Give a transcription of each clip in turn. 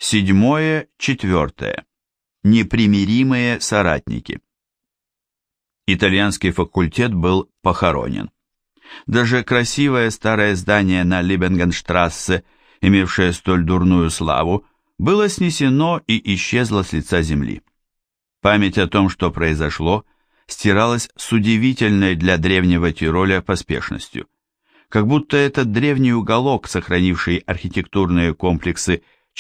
7-4. Непримиримые соратники. Итальянский факультет был похоронен. Даже красивое старое здание на Либенгенштрассе, имевшее столь дурную славу, было снесено и исчезло с лица земли. Память о том, что произошло, стиралась с удивительной для древнего Тироля поспешностью. Как будто этот древний уголок, сохранивший архитектурные комплексы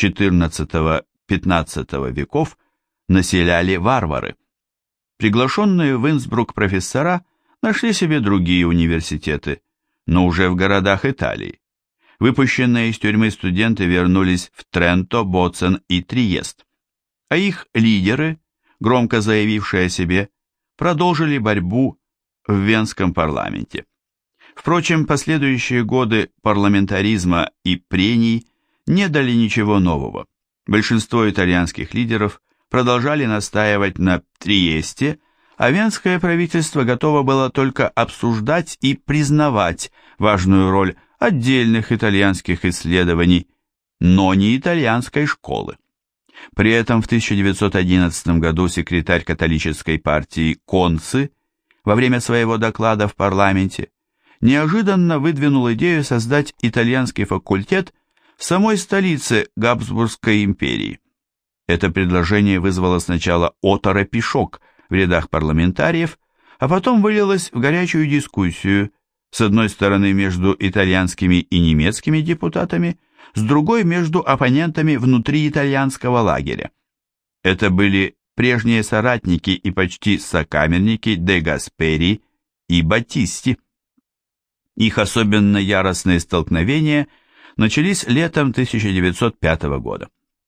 XIV-XV веков, населяли варвары. Приглашенные в Инсбрук профессора нашли себе другие университеты, но уже в городах Италии. Выпущенные из тюрьмы студенты вернулись в Тренто, Боцен и Триест, а их лидеры, громко заявившие о себе, продолжили борьбу в Венском парламенте. Впрочем, последующие годы парламентаризма и прений не дали ничего нового. Большинство итальянских лидеров продолжали настаивать на Триесте, а венское правительство готово было только обсуждать и признавать важную роль отдельных итальянских исследований, но не итальянской школы. При этом в 1911 году секретарь католической партии Конци во время своего доклада в парламенте неожиданно выдвинул идею создать итальянский факультет в самой столице Габсбургской империи. Это предложение вызвало сначала оторопь в рядах парламентариев, а потом вылилось в горячую дискуссию, с одной стороны между итальянскими и немецкими депутатами, с другой между оппонентами внутри итальянского лагеря. Это были прежние соратники и почти сокамерники де Гаспери и Батисти. Их особенно яростные столкновения начались летом 1905 года.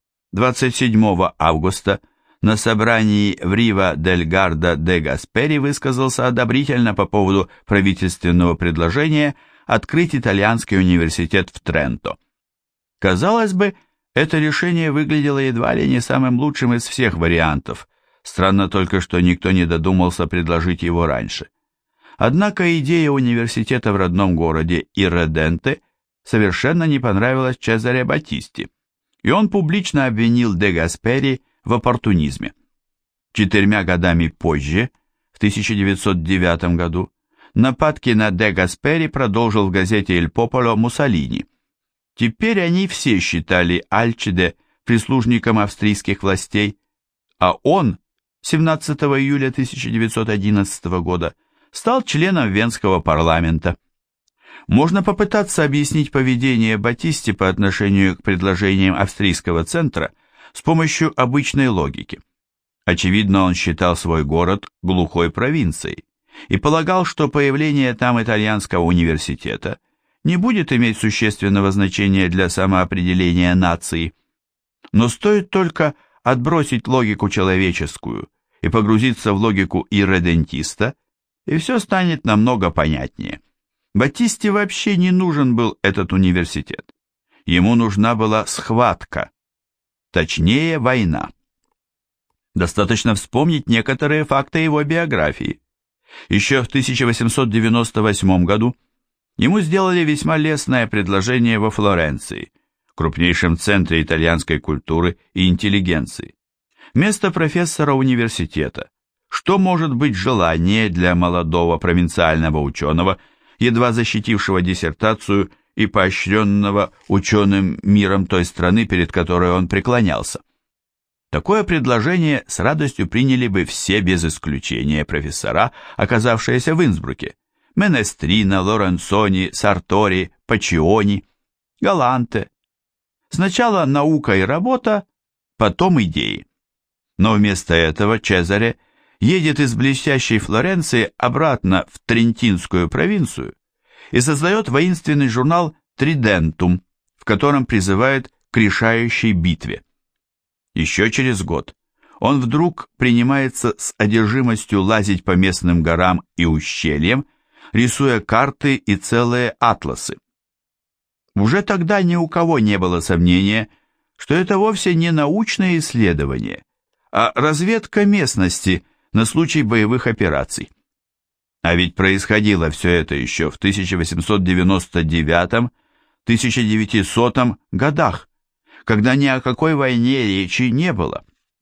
27 августа на собрании в Рива-дель-Гарда де Гаспери высказался одобрительно по поводу правительственного предложения открыть итальянский университет в Тренто. Казалось бы, это решение выглядело едва ли не самым лучшим из всех вариантов, странно только, что никто не додумался предложить его раньше. Однако идея университета в родном городе Ирреденте совершенно не понравилась Чезаре Батисти, и он публично обвинил де Гаспери в оппортунизме. 4 годами позже, в 1909 году, нападки на де Гаспери продолжил в газете «Иль Пополо» Муссолини. Теперь они все считали Альчиде прислужником австрийских властей, а он 17 июля 1911 года стал членом Венского парламента. Можно попытаться объяснить поведение Батисти по отношению к предложениям австрийского центра с помощью обычной логики. Очевидно, он считал свой город глухой провинцией и полагал, что появление там итальянского университета не будет иметь существенного значения для самоопределения нации. Но стоит только отбросить логику человеческую и погрузиться в логику ирредентиста, и все станет намного понятнее. Батисте вообще не нужен был этот университет. Ему нужна была схватка, точнее война. Достаточно вспомнить некоторые факты его биографии. Еще в 1898 году ему сделали весьма лестное предложение во Флоренции, крупнейшем центре итальянской культуры и интеллигенции. Место профессора университета. Что может быть желание для молодого провинциального ученого, едва защитившего диссертацию и поощренного ученым миром той страны, перед которой он преклонялся? Такое предложение с радостью приняли бы все без исключения профессора, оказавшиеся в Инсбруке: Менестрина, Лоренцони, Сартори, Пачиони, Галанте. Сначала наука и работа, потом идеи. Но вместо этого Чезаре едет из блестящей Флоренции обратно в Трентинскую провинцию и создает воинственный журнал «Тридентум», в котором призывает к решающей битве. Еще через год он вдруг принимается с одержимостью лазить по местным горам и ущельям, рисуя карты и целые атласы. Уже тогда ни у кого не было сомнения, что это вовсе не научное исследование, а разведка местности на случай боевых операций. А ведь происходило все это еще в 1899-1900 годах, когда ни о какой войне речи не было.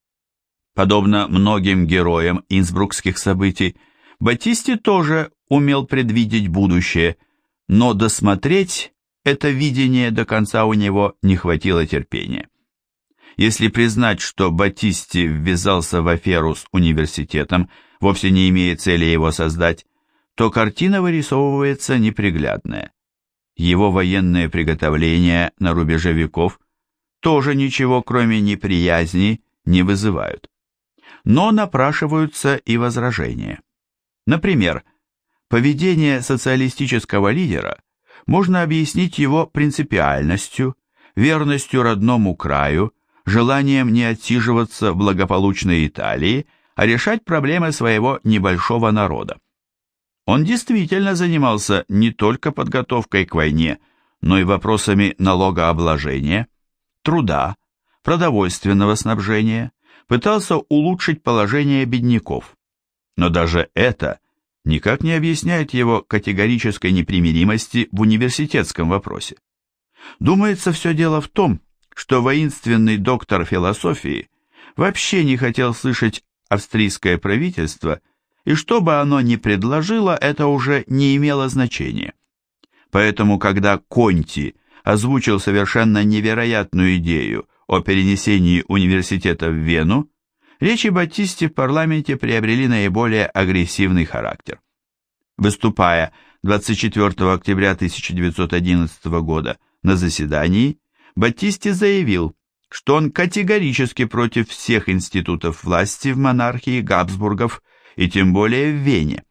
Подобно многим героям инсбрукских событий, Батисти тоже умел предвидеть будущее, но досмотреть это видение до конца у него не хватило терпения. Если признать, что Батисти ввязался в аферу с университетом, вовсе не имея цели его создать, то картина вырисовывается неприглядная. Его военные приготовления на рубеже веков тоже ничего, кроме неприязни, не вызывают. Но напрашиваются и возражения. Например, поведение социалистического лидера можно объяснить его принципиальностью, верностью родному краю, желанием не отсиживаться в благополучной Италии, а решать проблемы своего небольшого народа. Он действительно занимался не только подготовкой к войне, но и вопросами налогообложения, труда, продовольственного снабжения, пытался улучшить положение бедняков. Но даже это никак не объясняет его категорической непримиримости в университетском вопросе. Думается, все дело в том, что воинственный доктор философии вообще не хотел слышать австрийское правительство, и что бы оно ни предложило, это уже не имело значения. Поэтому, когда Конти озвучил совершенно невероятную идею о перенесении университета в Вену, речи Батисти в парламенте приобрели наиболее агрессивный характер. Выступая 24 октября 1911 года на заседании, Батисти заявил, что он категорически против всех институтов власти в монархии Габсбургов и тем более в Вене.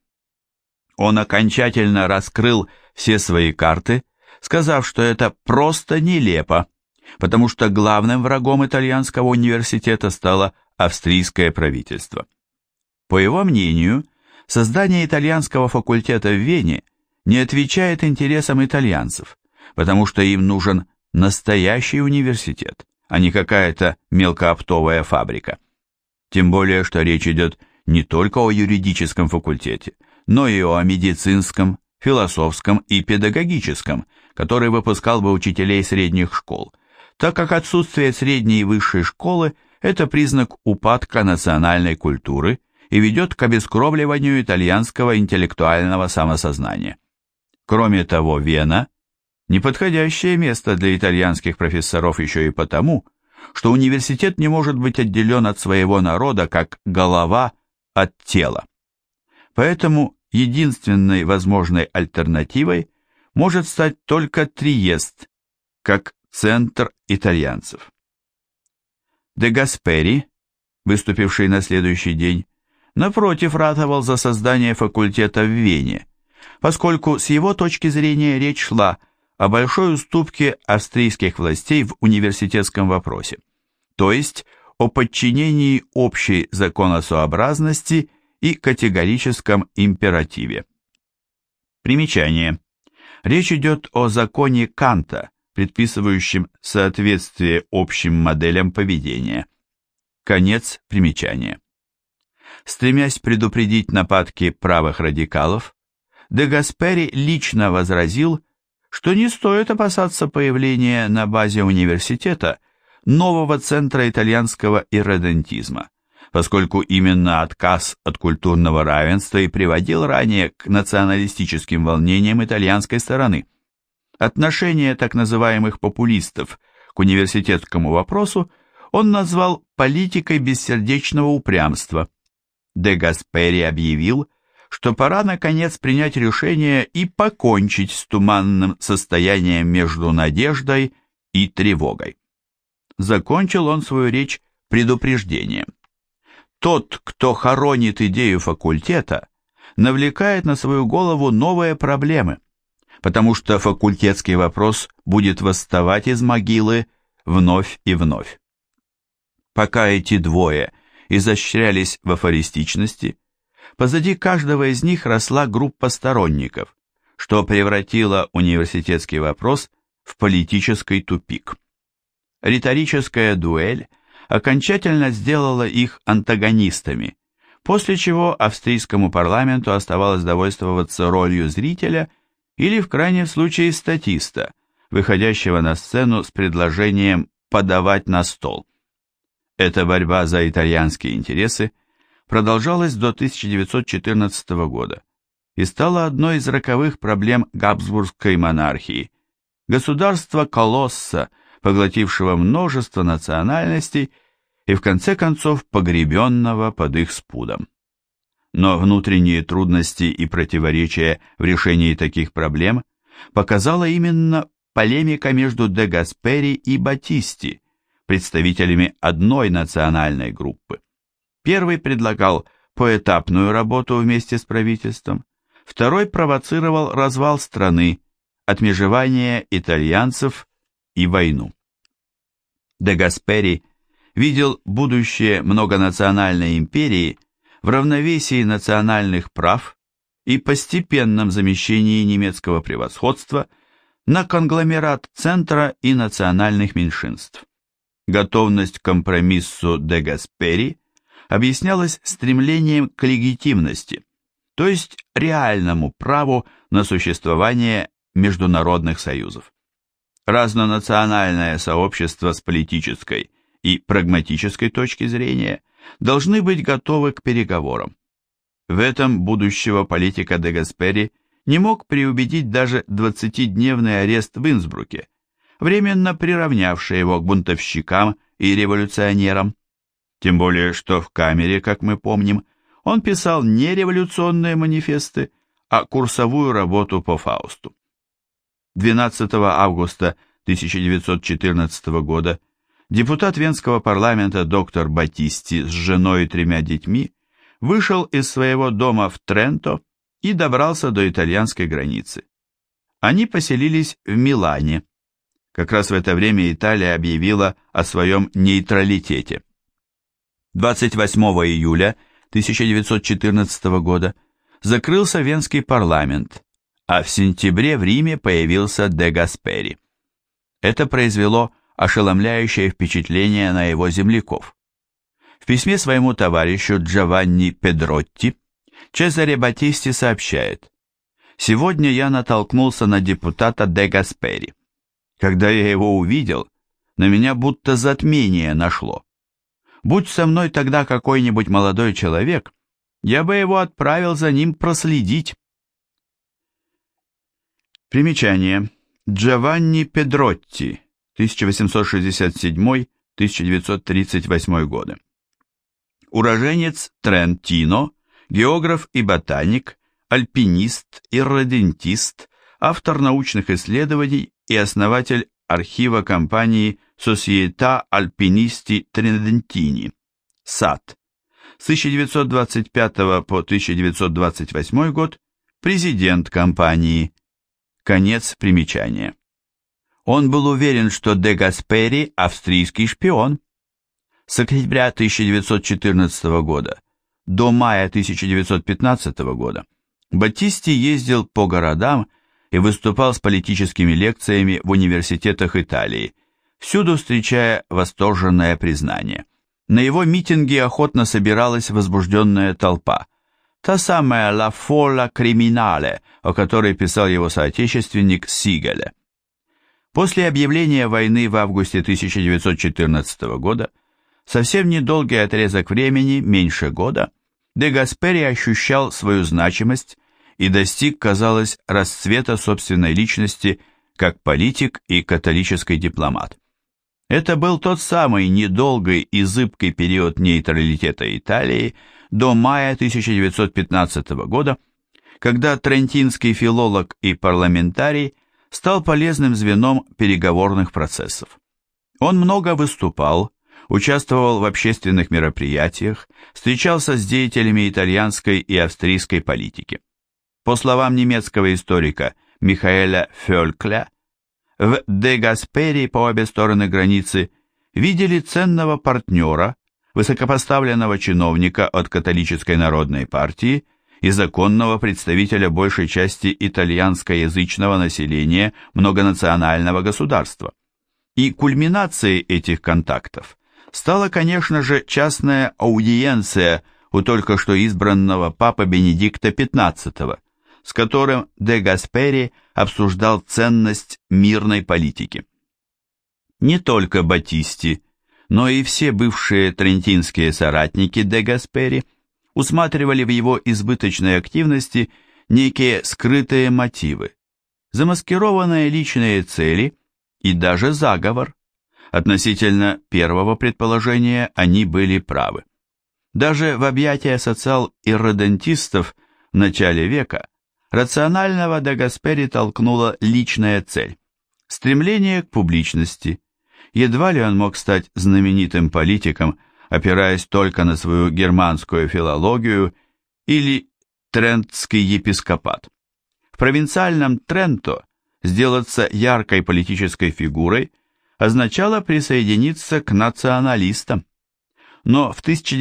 Он окончательно раскрыл все свои карты, сказав, что это просто нелепо, потому что главным врагом итальянского университета стало австрийское правительство. По его мнению, создание итальянского факультета в Вене не отвечает интересам итальянцев, потому что им нужен настоящий университет, а не какая-то мелкооптовая фабрика. Тем более, что речь идет не только о юридическом факультете, но и о медицинском, философском и педагогическом, который выпускал бы учителей средних школ, так как отсутствие средней и высшей школы – это признак упадка национальной культуры и ведет к обескровливанию итальянского интеллектуального самосознания. Кроме того, Вена – неподходящее место для итальянских профессоров еще и потому, что университет не может быть отделен от своего народа как голова от тела. Поэтому единственной возможной альтернативой может стать только Триест, как центр итальянцев. Де Гаспери, выступивший на следующий день, напротив ратовал за создание факультета в Вене, поскольку с его точки зрения речь шла о большой уступке австрийских властей в университетском вопросе, то есть о подчинении общей законосообразности и категорическом императиве. Примечание. Речь идет о законе Канта, предписывающем соответствие общим моделям поведения. Конец примечания. Стремясь предупредить нападки правых радикалов, де Гаспери лично возразил, что не стоит опасаться появления на базе университета нового центра итальянского ирредентизма, поскольку именно отказ от культурного равенства и приводил ранее к националистическим волнениям итальянской стороны. Отношение так называемых популистов к университетскому вопросу он назвал политикой бессердечного упрямства. Де Гаспери объявил, что пора наконец принять решение и покончить с туманным состоянием между надеждой и тревогой. Закончил он свою речь предупреждением. Тот, кто хоронит идею факультета, навлекает на свою голову новые проблемы, потому что факультетский вопрос будет восставать из могилы вновь и вновь. Пока эти двое изощрялись в афористичности, позади каждого из них росла группа сторонников, что превратило университетский вопрос в политический тупик. Риторическая дуэль окончательно сделала их антагонистами, после чего австрийскому парламенту оставалось довольствоваться ролью зрителя или в крайнем случае статиста, выходящего на сцену с предложением подавать на стол. Эта борьба за итальянские интересы продолжалась до 1914 года и стала одной из роковых проблем Габсбургской монархии, государства-колосса, поглотившего множество национальностей и в конце концов погребенного под их спудом. Но внутренние трудности и противоречия в решении таких проблем показала именно полемика между де Гаспери и Батисти, представителями одной национальной группы. Первый предлагал поэтапную работу вместе с правительством, второй провоцировал развал страны, отмежевание итальянцев и войну. Де Гаспери видел будущее многонациональной империи в равновесии национальных прав и постепенном замещении немецкого превосходства на конгломерат центра и национальных меньшинств. Готовность к компромиссу де Гаспери объяснялась стремлением к легитимности, то есть реальному праву на существование международных союзов. Разнонациональное сообщество с политической и прагматической точки зрения должны быть готовы к переговорам. В этом будущего политика де Гаспери не мог преубедить даже 20-дневный арест в Инсбруке, временно приравнявший его к бунтовщикам и революционерам. Тем более, что в камере, как мы помним, он писал не революционные манифесты, а курсовую работу по Фаусту. 12 августа 1914 года депутат Венского парламента доктор Батисти с женой и 3 детьми вышел из своего дома в Тренто и добрался до итальянской границы. Они поселились в Милане. Как раз в это время Италия объявила о своем нейтралитете. 28 июля 1914 года закрылся Венский парламент, а в сентябре в Риме появился де Гаспери. Это произвело ошеломляющее впечатление на его земляков. В письме своему товарищу Джованни Педротти Чезаре Батисти сообщает: «Сегодня я натолкнулся на депутата де Гаспери. Когда я его увидел, на меня будто затмение нашло. Будь со мной тогда какой-нибудь молодой человек, я бы его отправил за ним проследить». Примечание. Джованни Педротти, 1867-1938 годы. Уроженец Трентино, географ и ботаник, альпинист, ирредентист, автор научных исследований и основатель архива компании Società Alpinisti Tridentini, САТ. С 1925 по 1928 год президент компании. Конец примечания. Он был уверен, что де Гаспери – австрийский шпион. С октября 1914 года до мая 1915 года Батисти ездил по городам и выступал с политическими лекциями в университетах Италии, всюду встречая восторженное признание. На его митинге охотно собиралась возбужденная толпа, та самая «la folla criminale», о которой писал его соотечественник Сигеле. После объявления войны в августе 1914 года, совсем недолгий отрезок времени, меньше года, де Гаспери ощущал свою значимость и достиг, казалось, расцвета собственной личности как политик и католический дипломат. Это был тот самый недолгий и зыбкий период нейтралитета Италии до мая 1915 года, когда трентинский филолог и парламентарий стал полезным звеном переговорных процессов. Он много выступал, участвовал в общественных мероприятиях, встречался с деятелями итальянской и австрийской политики. По словам немецкого историка Михаэля Фёлькля, в де Гаспери по обе стороны границы видели ценного партнера, высокопоставленного чиновника от католической народной партии и законного представителя большей части итальянскоязычного населения многонационального государства. И кульминацией этих контактов стала, конечно же, частная аудиенция у только что избранного папы Бенедикта XV, с которым де Гаспери обсуждал ценность мирной политики. Не только Батисти, но и все бывшие трентинские соратники де Гаспери усматривали в его избыточной активности некие скрытые мотивы, замаскированные личные цели и даже заговор. Относительно первого предположения они были правы. Даже в объятия социал-ирредентистов в начале века рационального де Гаспери толкнула личная цель – стремление к публичности. Едва ли он мог стать знаменитым политиком, опираясь только на свою германскую филологию или трентский епископат. В провинциальном Тренто сделаться яркой политической фигурой означало присоединиться к националистам. Но в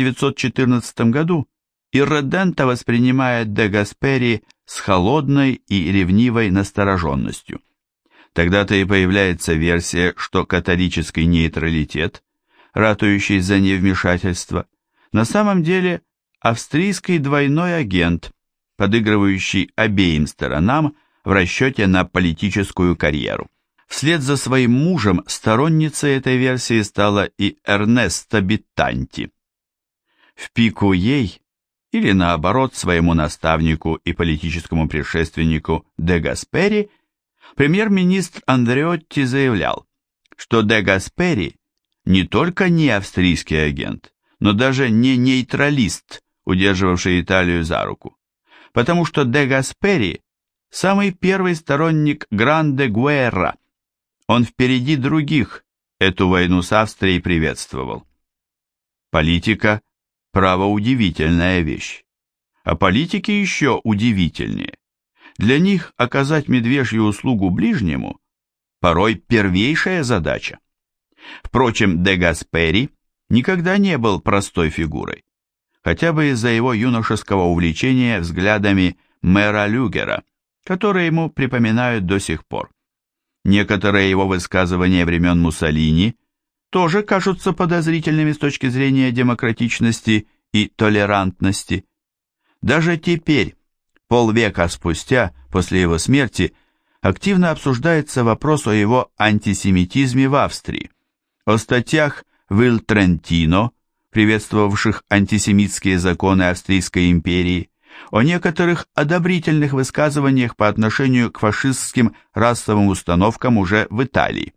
1914 году Ирредента воспринимает де Гаспери с холодной и ревнивой настороженностью. Тогда-то и появляется версия, что католический нейтралитет, ратующий за невмешательство, на самом деле австрийский двойной агент, подыгрывающий обеим сторонам в расчете на политическую карьеру. Вслед за своим мужем сторонницей этой версии стала и Эрнеста Биттанти. В пику ей, или наоборот своему наставнику и политическому предшественнику де Гаспери, премьер-министр Андреотти заявлял, что де Гаспери не только не австрийский агент, но даже не нейтралист, удерживавший Италию за руку, потому что де Гаспери – самый первый сторонник Гранде-Гуэрра. Он впереди других эту войну с Австрией приветствовал. Политика – право удивительная вещь. А политики еще удивительнее. Для них оказать медвежью услугу ближнему порой первейшая задача. Впрочем, де Гаспери никогда не был простой фигурой, хотя бы из-за его юношеского увлечения взглядами мэра Люгера, которые ему припоминают до сих пор. Некоторые его высказывания времен Муссолини тоже кажутся подозрительными с точки зрения демократичности и толерантности. Даже теперь, полвека спустя, после его смерти, активно обсуждается вопрос о его антисемитизме в Австрии, о статьях в «Ил Трентино», приветствовавших антисемитские законы Австрийской империи, о некоторых одобрительных высказываниях по отношению к фашистским расовым установкам уже в Италии.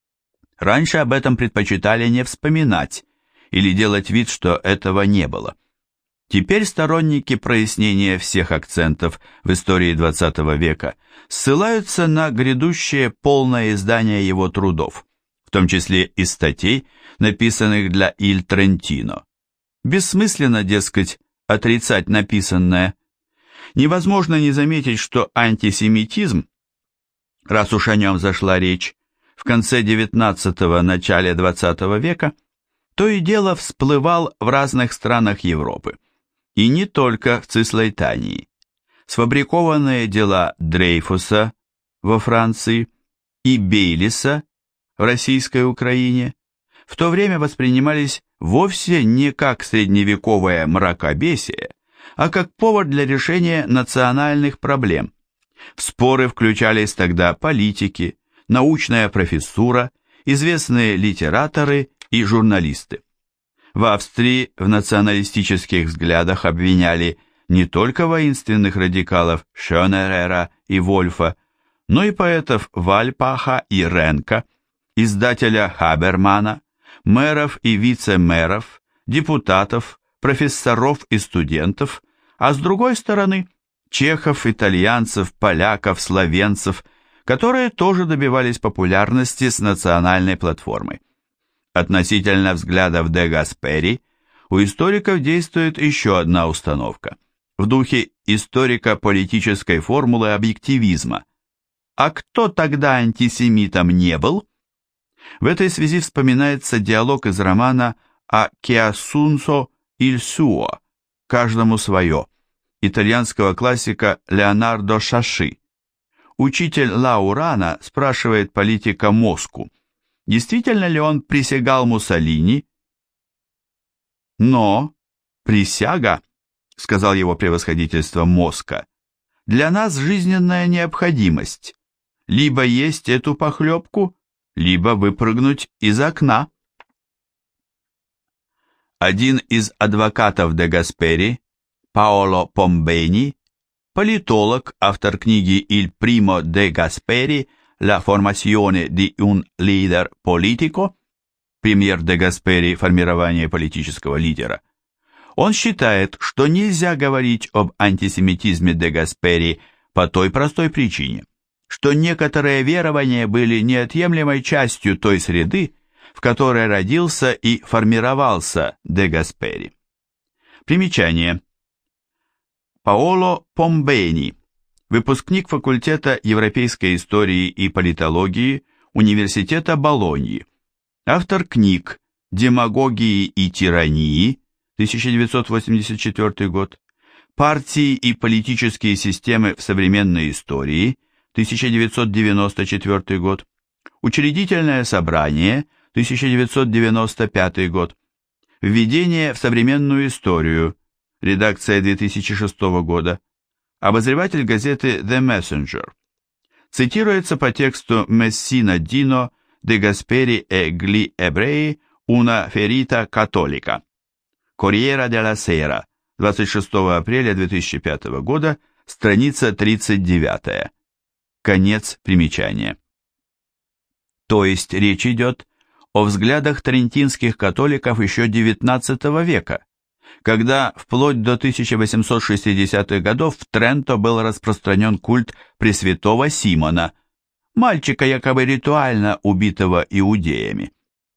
Раньше об этом предпочитали не вспоминать или делать вид, что этого не было. Теперь сторонники прояснения всех акцентов в истории XX века ссылаются на грядущее полное издание его трудов, в том числе и статей, написанных для «Иль Трентино». Бессмысленно, дескать, отрицать написанное. Невозможно не заметить, что антисемитизм, раз уж о нем зашла речь, в конце XIX – начале XX века, то и дело всплывал в разных странах Европы. И не только в Цислейтании. Сфабрикованные дела Дрейфуса во Франции и Бейлиса в российской Украине в то время воспринимались вовсе не как средневековое мракобесие, а как повод для решения национальных проблем. В споры включались тогда политики, научная профессура, известные литераторы и журналисты. В Австрии в националистических взглядах обвиняли не только воинственных радикалов Шёнерера и Вольфа, но и поэтов Вальпаха и Ренка, издателя Хабермана, мэров и вице-мэров, депутатов, профессоров и студентов, а с другой стороны чехов, итальянцев, поляков, словенцев, которые тоже добивались популярности с национальной платформой. Относительно взглядов де Гаспери у историков действует еще одна установка в духе историко-политической формулы объективизма. А кто тогда антисемитом не был? В этой связи вспоминается диалог из романа «A ciascun il suo» «Каждому свое» итальянского классика Леонардо Шаши. Учитель Лаурана спрашивает политика Моску, действительно ли он присягал Муссолини. «Но присяга, — сказал его превосходительство Моска, — для нас жизненная необходимость. Либо есть эту похлебку, либо выпрыгнуть из окна. Один из адвокатов де Гаспери, Паоло Помбени, политолог, автор книги «Il primo de Gasperi, la formazione di un leader politico», премьер де Гаспери «Формирование политического лидера», он считает, что нельзя говорить об антисемитизме де Гаспери по той простой причине, что некоторые верования были неотъемлемой частью той среды, в которой родился и формировался де Гаспери. Примечание. Паоло Помбени, выпускник факультета европейской истории и политологии Университета Болоньи, автор книг «Демагогии и тирании» 1984 год, «Партии и политические системы в современной истории» 1994 год, «Учредительное собрание» 1995 год, «Введение в современную историю», редакция 2006 года, обозреватель газеты The Messenger. Цитируется по тексту Мессина Дино де Гаспери e gli ebrei una ferita cattolica. Corriere della Sera, 26 апреля 2005 года, страница 39. Конец примечания. То есть речь идет о взглядах трентинских католиков еще XIX века, когда вплоть до 1860-х годов в Тренто был распространен культ Пресвятого Симона, мальчика якобы ритуально убитого иудеями.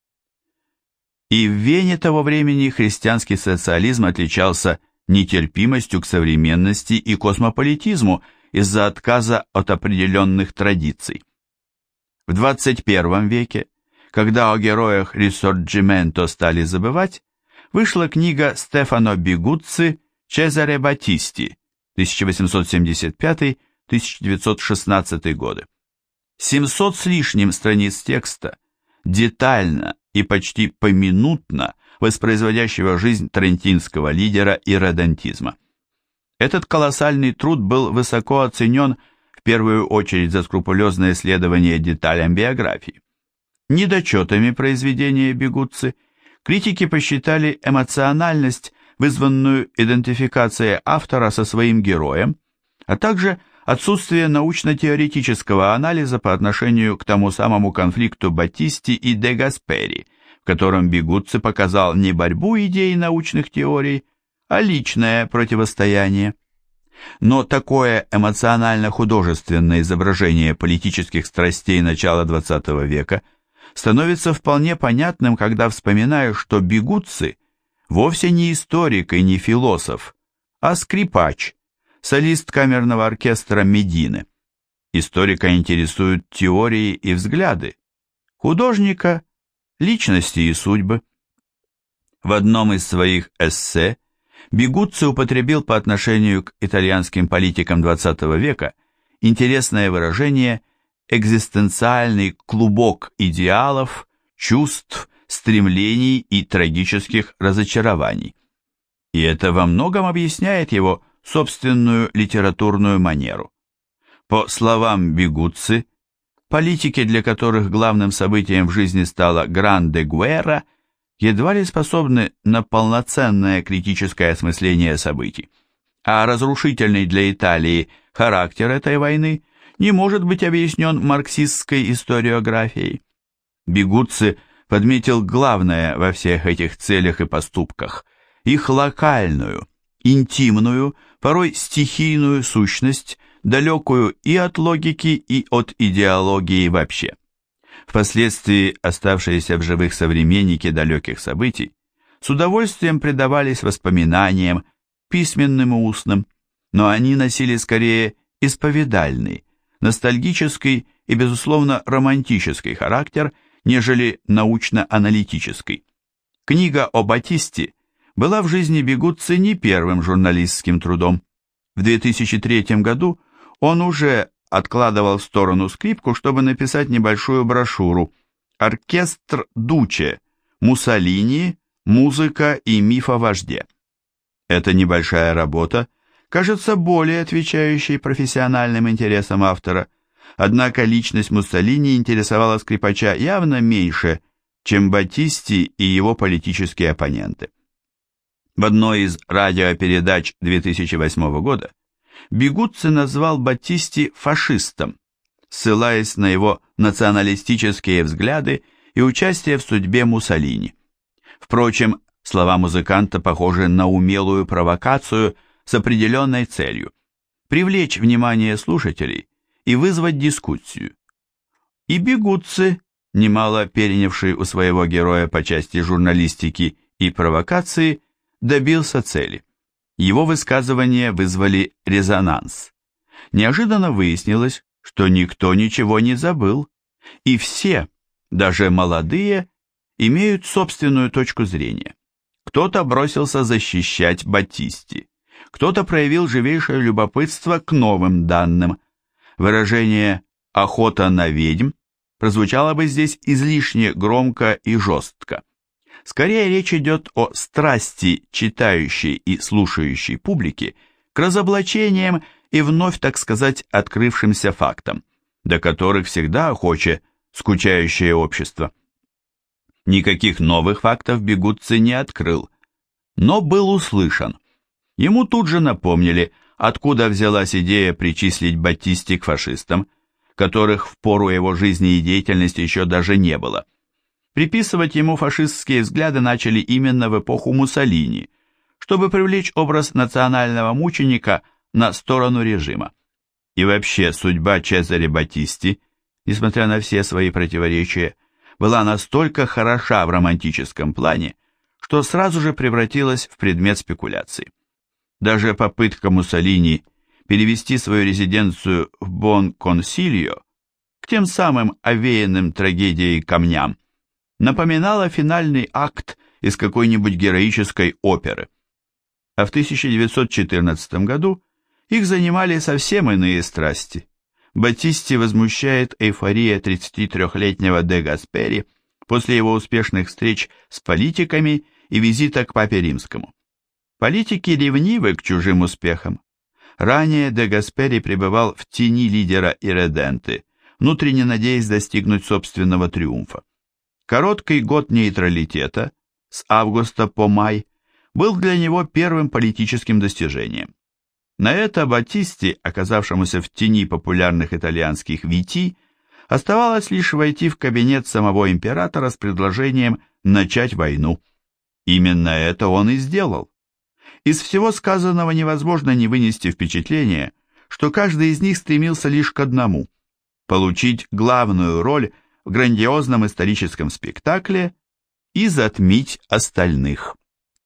И в Вене того времени христианский социализм отличался нетерпимостью к современности и космополитизму из-за отказа от определенных традиций. В 21 веке, когда о героях Рисорджименто стали забывать, вышла книга Стефано Бигуцци «Чезаре Батисти» 1875-1916 годы. 700 с лишним страниц текста, детально и почти поминутно воспроизводящего жизнь трентинского лидера и редентизма. Этот колоссальный труд был высоко оценен в первую очередь за скрупулезное исследование деталям биографии. Недочетами произведения Бигуцци критики посчитали эмоциональность, вызванную идентификацией автора со своим героем, а также отсутствие научно-теоретического анализа по отношению к тому самому конфликту Батисти и де Гаспери, в котором Бигуцци показал не борьбу идей научных теорий, а личное противостояние. Но такое эмоционально-художественное изображение политических страстей начала XX века становится вполне понятным, когда вспоминаешь, что Бигуцци вовсе не историк и не философ, а скрипач, солист камерного оркестра Медины. Историка интересуют теории и взгляды, художника – личности и судьбы. В одном из своих эссе Бигуцци употребил по отношению к итальянским политикам XX века интересное выражение «экзистенциальный клубок идеалов, чувств, стремлений и трагических разочарований». И это во многом объясняет его собственную литературную манеру. По словам Бигуцци, политики, для которых главным событием в жизни стала Гранде Гуэра, едва ли способны на полноценное критическое осмысление событий, а разрушительный для Италии характер этой войны не может быть объяснен марксистской историографией. Бигуцци подметил главное во всех этих целях и поступках – их локальную, интимную, порой стихийную сущность, далекую и от логики, и от идеологии вообще. Впоследствии оставшиеся в живых современники далеких событий с удовольствием предавались воспоминаниям, письменным и устным, но они носили скорее исповедальный, ностальгический и, безусловно, романтический характер, нежели научно-аналитический. Книга о Батисти была в жизни Бигуцци не первым журналистским трудом. В 2003 году он уже откладывал в сторону скрипку, чтобы написать небольшую брошюру «Оркестр Дуче. Муссолини, музыка и миф о вожде». Эта небольшая работа кажется более отвечающей профессиональным интересам автора, Однако личность Муссолини интересовала скрипача явно меньше, чем Баттисти и его политические оппоненты. В одной из радиопередач 2008 года Бегуцци назвал Баттисти фашистом, ссылаясь на его националистические взгляды и участие в судьбе Муссолини. Впрочем, слова музыканта похожи на умелую провокацию с определенной целью – привлечь внимание слушателей и вызвать дискуссию. И Бегуцци, немало перенявший у своего героя по части журналистики и провокации, добился цели. Его высказывания вызвали резонанс. Неожиданно выяснилось, что никто ничего не забыл, и все, даже молодые, имеют собственную точку зрения. Кто-то бросился защищать Баттисти, кто-то проявил живейшее любопытство к новым данным. Выражение «охота на ведьм» прозвучало бы здесь излишне громко и жестко. Скорее речь идет о страсти читающей и слушающей публики к разоблачениям и вновь, так сказать, открывшимся фактам, до которых всегда охоче скучающее общество. Никаких новых фактов Бегуцци не открыл, но был услышан. Ему тут же напомнили, откуда взялась идея причислить Баттисти к фашистам, которых в пору его жизни и деятельности еще даже не было. Приписывать ему фашистские взгляды начали именно в эпоху Муссолини, чтобы привлечь образ национального мученика на сторону режима. И вообще судьба Чезаре Баттисти, несмотря на все свои противоречия, была настолько хороша в романтическом плане, что сразу же превратилась в предмет спекуляций. Даже попытка Муссолини перевести свою резиденцию в Бон-Консильо к тем самым овеянным трагедией камням напоминала финальный акт из какой-нибудь героической оперы. А в 1914 году их занимали совсем иные страсти. Баттисти возмущает эйфория 33-летнего де Гаспери после его успешных встреч с политиками и визита к папе римскому. Политики ревнивы к чужим успехам. Ранее де Гаспери пребывал в тени лидера ирреденты, внутренне надеясь достигнуть собственного триумфа. Короткий год нейтралитета, с августа по май, был для него первым политическим достижением. На это Баттисти, оказавшемуся в тени популярных итальянских витий, оставалось лишь войти в кабинет самого императора с предложением начать войну. Именно это он и сделал. Из всего сказанного невозможно не вынести впечатление, что каждый из них стремился лишь к одному – получить главную роль в грандиозном историческом спектакле и затмить остальных.